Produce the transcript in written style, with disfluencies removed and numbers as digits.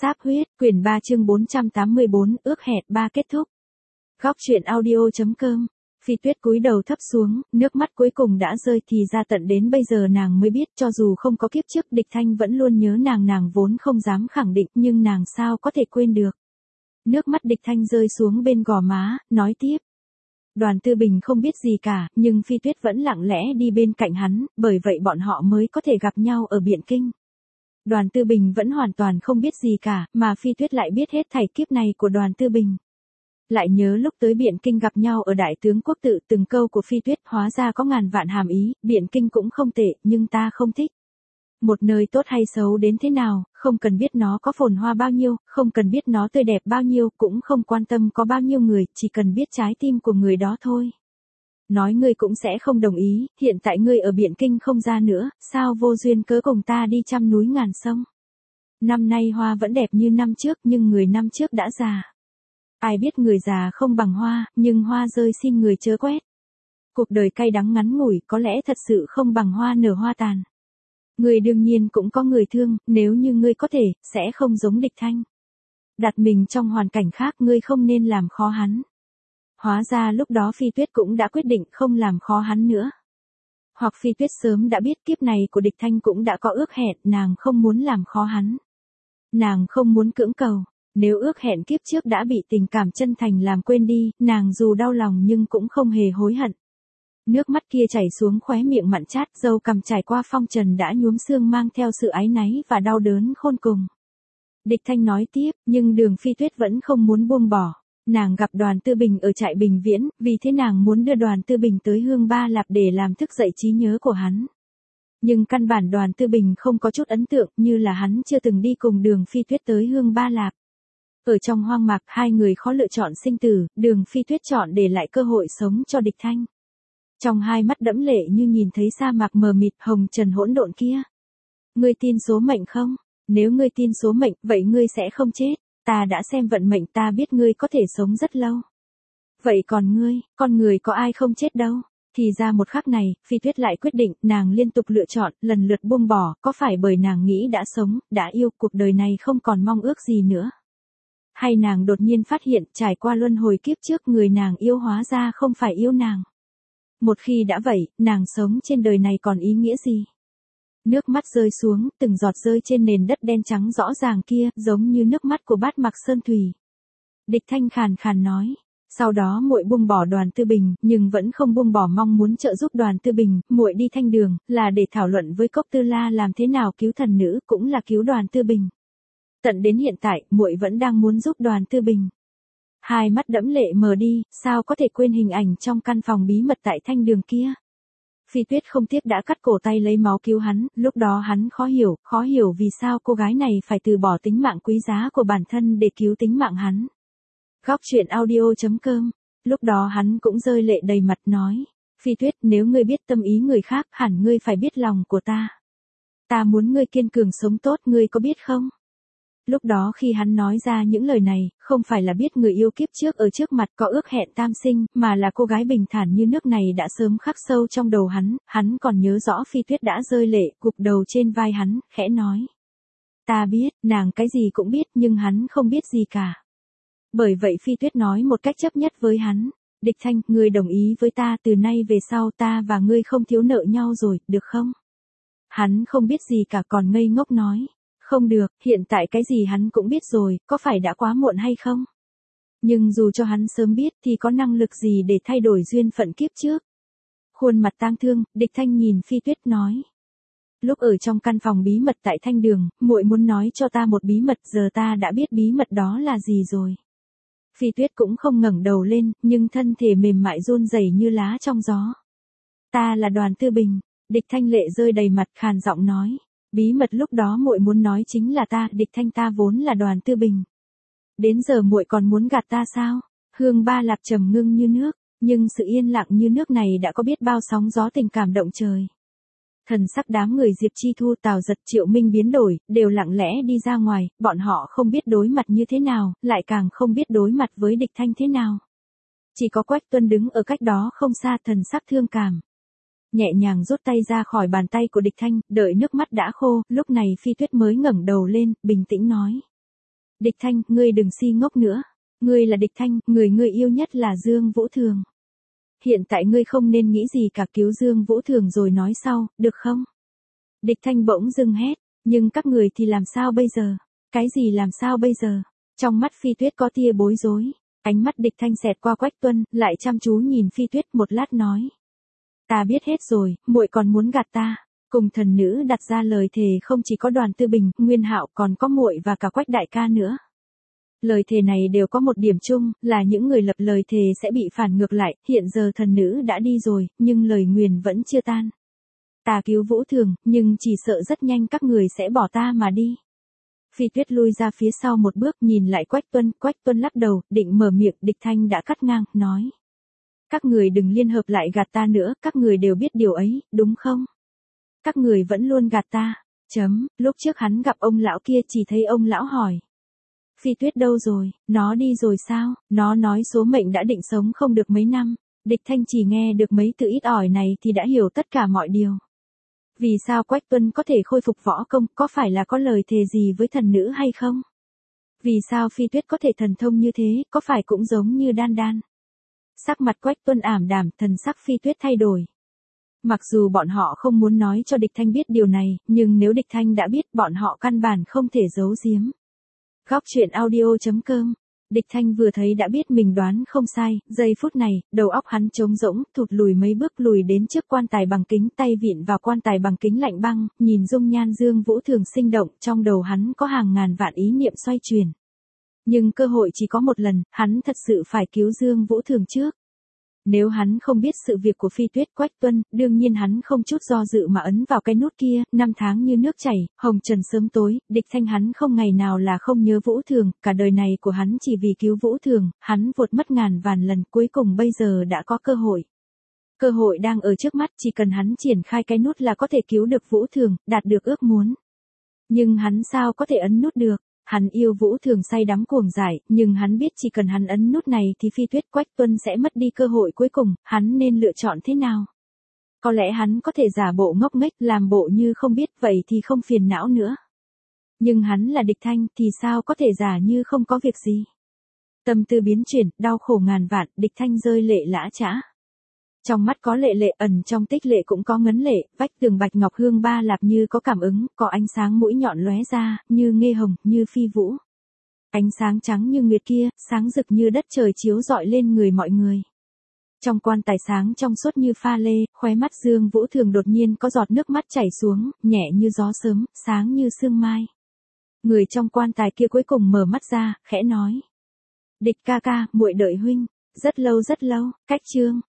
Sáp huyết, quyển 3 chương 484, ước hẹn 3 kết thúc. Góc truyện audio.com. Phi Tuyết cúi đầu thấp xuống, nước mắt cuối cùng đã rơi thì ra tận đến bây giờ nàng mới biết cho dù không có kiếp trước Địch Thanh vẫn luôn nhớ nàng vốn không dám khẳng định nhưng nàng sao có thể quên được. Nước mắt Địch Thanh rơi xuống bên gò má, nói tiếp. Đoàn Tư Bình không biết gì cả, nhưng Phi Tuyết vẫn lặng lẽ đi bên cạnh hắn, bởi vậy bọn họ mới có thể gặp nhau ở Biện Kinh. Đoàn Tư Bình vẫn hoàn toàn không biết gì cả, mà Phi Tuyết lại biết hết thảy kiếp này của Đoàn Tư Bình. Lại nhớ lúc tới Biện Kinh gặp nhau ở Đại tướng Quốc Tự, từng câu của Phi Tuyết hóa ra có ngàn vạn hàm ý, Biện Kinh cũng không tệ, nhưng ta không thích. Một nơi tốt hay xấu đến thế nào, không cần biết nó có phồn hoa bao nhiêu, không cần biết nó tươi đẹp bao nhiêu, cũng không quan tâm có bao nhiêu người, chỉ cần biết trái tim của người đó thôi. Nói ngươi cũng sẽ không đồng ý, hiện tại ngươi ở Biện Kinh không ra nữa, sao vô duyên cớ cùng ta đi trăm núi ngàn sông. Năm nay hoa vẫn đẹp như năm trước nhưng người năm trước đã già. Ai biết người già không bằng hoa, nhưng hoa rơi xin người chớ quét. Cuộc đời cay đắng ngắn ngủi có lẽ thật sự không bằng hoa nở hoa tàn. Người đương nhiên cũng có người thương, nếu như ngươi có thể, sẽ không giống Địch Thanh. Đặt mình trong hoàn cảnh khác ngươi không nên làm khó hắn. Hóa ra lúc đó Phi Tuyết cũng đã quyết định không làm khó hắn nữa. Hoặc Phi Tuyết sớm đã biết kiếp này của Địch Thanh cũng đã có ước hẹn, nàng không muốn làm khó hắn. Nàng không muốn cưỡng cầu, nếu ước hẹn kiếp trước đã bị tình cảm chân thành làm quên đi, nàng dù đau lòng nhưng cũng không hề hối hận. Nước mắt kia chảy xuống khóe miệng mặn chát, râu cằm trải qua phong trần đã nhuốm sương mang theo sự áy náy và đau đớn khôn cùng. Địch Thanh nói tiếp, nhưng Đường Phi Tuyết vẫn không muốn buông bỏ. Nàng gặp Đoàn Tư Bình ở trại Bình Viễn, vì thế nàng muốn đưa Đoàn Tư Bình tới Hương Ba Lạp để làm thức dậy trí nhớ của hắn. Nhưng căn bản Đoàn Tư Bình không có chút ấn tượng, như là hắn chưa từng đi cùng Đường Phi Tuyết tới Hương Ba Lạp. Ở trong hoang mạc, hai người khó lựa chọn sinh tử, Đường Phi Tuyết chọn để lại cơ hội sống cho Địch Thanh. Trong hai mắt đẫm lệ như nhìn thấy sa mạc mờ mịt hồng trần hỗn độn kia. Ngươi tin số mệnh không? Nếu ngươi tin số mệnh, vậy ngươi sẽ không chết. Ta đã xem vận mệnh, ta biết ngươi có thể sống rất lâu. Vậy còn ngươi, con người có ai không chết đâu. Thì ra một khắc này, Phi Tuyết lại quyết định, nàng liên tục lựa chọn, lần lượt buông bỏ, có phải bởi nàng nghĩ đã sống, đã yêu, cuộc đời này không còn mong ước gì nữa. Hay nàng đột nhiên phát hiện, trải qua luân hồi kiếp trước người nàng yêu hóa ra không phải yêu nàng. Một khi đã vậy, nàng sống trên đời này còn ý nghĩa gì? Nước mắt rơi xuống, từng giọt rơi trên nền đất đen trắng rõ ràng kia, giống như nước mắt của bát mặc sơn thủy. Địch Thanh khàn khàn nói. Sau đó muội buông bỏ Đoàn Tư Bình, nhưng vẫn không buông bỏ mong muốn trợ giúp Đoàn Tư Bình, muội đi Thanh Đường, là để thảo luận với Cốc Tư La làm thế nào cứu thần nữ, cũng là cứu Đoàn Tư Bình. Tận đến hiện tại, muội vẫn đang muốn giúp Đoàn Tư Bình. Hai mắt đẫm lệ mờ đi, sao có thể quên hình ảnh trong căn phòng bí mật tại Thanh Đường kia. Phi Tuyết không tiếc đã cắt cổ tay lấy máu cứu hắn, lúc đó hắn khó hiểu vì sao cô gái này phải từ bỏ tính mạng quý giá của bản thân để cứu tính mạng hắn. Góc truyện audio.com. Lúc đó hắn cũng rơi lệ đầy mặt nói, Phi Tuyết, nếu ngươi biết tâm ý người khác, hẳn ngươi phải biết lòng của ta. Ta muốn ngươi kiên cường sống tốt, ngươi có biết không? Lúc đó khi hắn nói ra những lời này, không phải là biết người yêu kiếp trước ở trước mặt có ước hẹn tam sinh, mà là cô gái bình thản như nước này đã sớm khắc sâu trong đầu hắn còn nhớ rõ Phi Tuyết đã rơi lệ, gục đầu trên vai hắn, khẽ nói. Ta biết, nàng cái gì cũng biết nhưng hắn không biết gì cả. Bởi vậy Phi Tuyết nói một cách chấp nhất với hắn, Địch Thanh, ngươi đồng ý với ta, từ nay về sau ta và ngươi không thiếu nợ nhau rồi, được không? Hắn không biết gì cả còn ngây ngốc nói. Không được, hiện tại cái gì hắn cũng biết rồi, có phải đã quá muộn hay không? Nhưng dù cho hắn sớm biết thì có năng lực gì để thay đổi duyên phận kiếp trước? Khuôn mặt tang thương, Địch Thanh nhìn Phi Tuyết nói. Lúc ở trong căn phòng bí mật tại Thanh Đường, muội muốn nói cho ta một bí mật, giờ ta đã biết bí mật đó là gì rồi. Phi Tuyết cũng không ngẩng đầu lên, nhưng thân thể mềm mại run rẩy như lá trong gió. Ta là Đoàn Tư Bình, Địch Thanh lệ rơi đầy mặt khàn giọng nói. Bí mật lúc đó muội muốn nói chính là ta, Địch Thanh, ta vốn là Đoàn Tư Bình. Đến giờ muội còn muốn gạt ta sao? Hương Ba Lạp trầm ngưng như nước, nhưng sự yên lặng như nước này đã có biết bao sóng gió tình cảm động trời. Thần sắc đám người Diệp Chi Thu, Tào Giật, Triệu Minh biến đổi, đều lặng lẽ đi ra ngoài, bọn họ không biết đối mặt như thế nào, lại càng không biết đối mặt với Địch Thanh thế nào. Chỉ có Quách Tuân đứng ở cách đó không xa, thần sắc thương cảm. Nhẹ nhàng rút tay ra khỏi bàn tay của Địch Thanh, đợi nước mắt đã khô, lúc này Phi Tuyết mới ngẩng đầu lên, bình tĩnh nói. Địch Thanh, ngươi đừng si ngốc nữa. Ngươi là Địch Thanh, người ngươi yêu nhất là Dương Vũ Thường. Hiện tại ngươi không nên nghĩ gì cả, cứu Dương Vũ Thường rồi nói sau, được không? Địch Thanh bỗng dưng hét, nhưng các người thì làm sao bây giờ? Cái gì làm sao bây giờ? Trong mắt Phi Tuyết có tia bối rối. Ánh mắt Địch Thanh xẹt qua Quách Tuân, lại chăm chú nhìn Phi Tuyết một lát nói. Ta biết hết rồi, muội còn muốn gạt ta. Cùng thần nữ đặt ra lời thề không chỉ có Đoàn Tư Bình, Nguyên Hạo còn có muội và cả Quách đại ca nữa. Lời thề này đều có một điểm chung, là những người lập lời thề sẽ bị phản ngược lại, hiện giờ thần nữ đã đi rồi, nhưng lời nguyền vẫn chưa tan. Ta cứu Vũ Thường, nhưng chỉ sợ rất nhanh các người sẽ bỏ ta mà đi. Phi Tuyết lui ra phía sau một bước nhìn lại Quách Tuân lắc đầu, định mở miệng, Địch Thanh đã cắt ngang, nói. Các người đừng liên hợp lại gạt ta nữa, các người đều biết điều ấy, đúng không? Các người vẫn luôn gạt ta. Lúc trước hắn gặp ông lão kia chỉ thấy ông lão hỏi. Phi Tuyết đâu rồi, nó đi rồi sao? Nó nói số mệnh đã định sống không được mấy năm. Địch Thanh chỉ nghe được mấy từ ít ỏi này thì đã hiểu tất cả mọi điều. Vì sao Quách Tuân có thể khôi phục võ công, có phải là có lời thề gì với thần nữ hay không? Vì sao Phi Tuyết có thể thần thông như thế, có phải cũng giống như Đan Đan? Sắc mặt Quách Tuân ảm đạm, thần sắc Phi Tuyết thay đổi. Mặc dù bọn họ không muốn nói cho Địch Thanh biết điều này, nhưng nếu Địch Thanh đã biết, bọn họ căn bản không thể giấu giếm. Góc truyện audio.com. Địch Thanh vừa thấy đã biết mình đoán không sai, giây phút này, đầu óc hắn trống rỗng, thụt lùi mấy bước lùi đến trước quan tài bằng kính, tay vịn vào quan tài bằng kính lạnh băng, nhìn dung nhan Dương Vũ Thường sinh động, trong đầu hắn có hàng ngàn vạn ý niệm xoay chuyển. Nhưng cơ hội chỉ có một lần, hắn thật sự phải cứu Dương Vũ Thường trước. Nếu hắn không biết sự việc của Phi Tuyết, Quách Tuân, đương nhiên hắn không chút do dự mà ấn vào cái nút kia, 5 tháng như nước chảy, hồng trần sớm tối, Địch Thanh hắn không ngày nào là không nhớ Vũ Thường, cả đời này của hắn chỉ vì cứu Vũ Thường, hắn vụt mất ngàn vạn lần, cuối cùng bây giờ đã có cơ hội. Cơ hội đang ở trước mắt, chỉ cần hắn triển khai cái nút là có thể cứu được Vũ Thường, đạt được ước muốn. Nhưng hắn sao có thể ấn nút được? Hắn yêu Vũ Thường say đắm cuồng dại, nhưng hắn biết chỉ cần hắn ấn nút này thì Phi Tuyết, Quách Tuân sẽ mất đi cơ hội cuối cùng, hắn nên lựa chọn thế nào? Có lẽ hắn có thể giả bộ ngốc nghếch, làm bộ như không biết, vậy thì không phiền não nữa. Nhưng hắn là Địch Thanh thì sao có thể giả như không có việc gì? Tâm tư biến chuyển, đau khổ ngàn vạn, Địch Thanh rơi lệ lã chã. Trong mắt có lệ lệ, ẩn trong tích lệ cũng có ngấn lệ, vách tường bạch ngọc hương ba lạp như có cảm ứng, có ánh sáng mũi nhọn lóe ra, như nghê hồng, như phi vũ. Ánh sáng trắng như nguyệt kia, sáng rực như đất trời chiếu rọi lên người mọi người. Trong quan tài sáng trong suốt như pha lê, khóe mắt Dương Vũ Thường đột nhiên có giọt nước mắt chảy xuống, nhẹ như gió sớm, sáng như sương mai. Người trong quan tài kia cuối cùng mở mắt ra, khẽ nói. Địch ca ca, muội đợi huynh, rất lâu, cách chương.